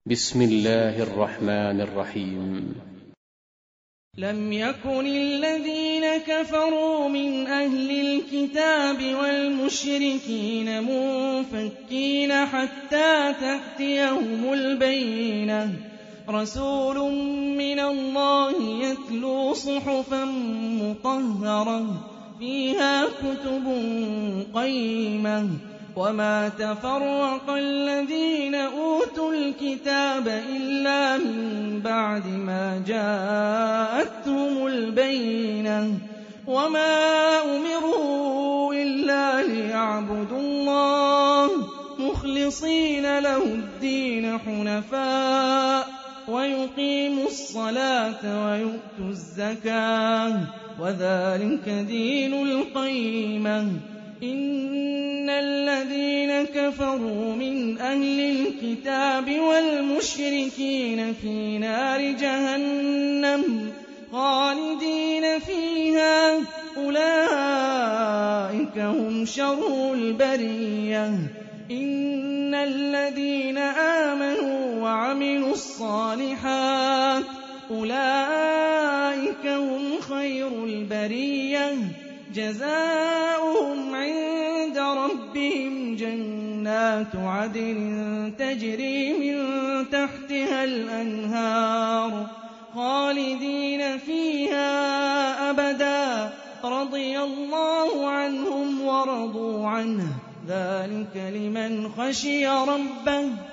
بسم الله الرحمن الرحيم. لم يكن الذين كفروا من أهل الكتاب والمشركين منفكين حتى تأتيهم البينة رسول من الله يتلو صحفا مطهرة فيها كتب قيمة وما تفرق الذين أوتوا الكتاب إلا من بعد ما جاءتهم البينة وما أمروا إلا ليعبدوا الله مخلصين له الدين حنفاء ويقيموا الصلاة ويؤتوا الزكاة وذلك دين القيمة إن الذين كفروا من أهل الكتاب والمشركين في نار جهنم خالدين فيها أولئك هم شر البرية إن الذين آمنوا وعملوا الصالحات أولئك هم خير البرية جزاؤهم عند ربهم جنات عدن تجري من تحتها الأنهار خالدين فيها أبدا رضي الله عنهم ورضوا عنه ذلك لمن خشي ربه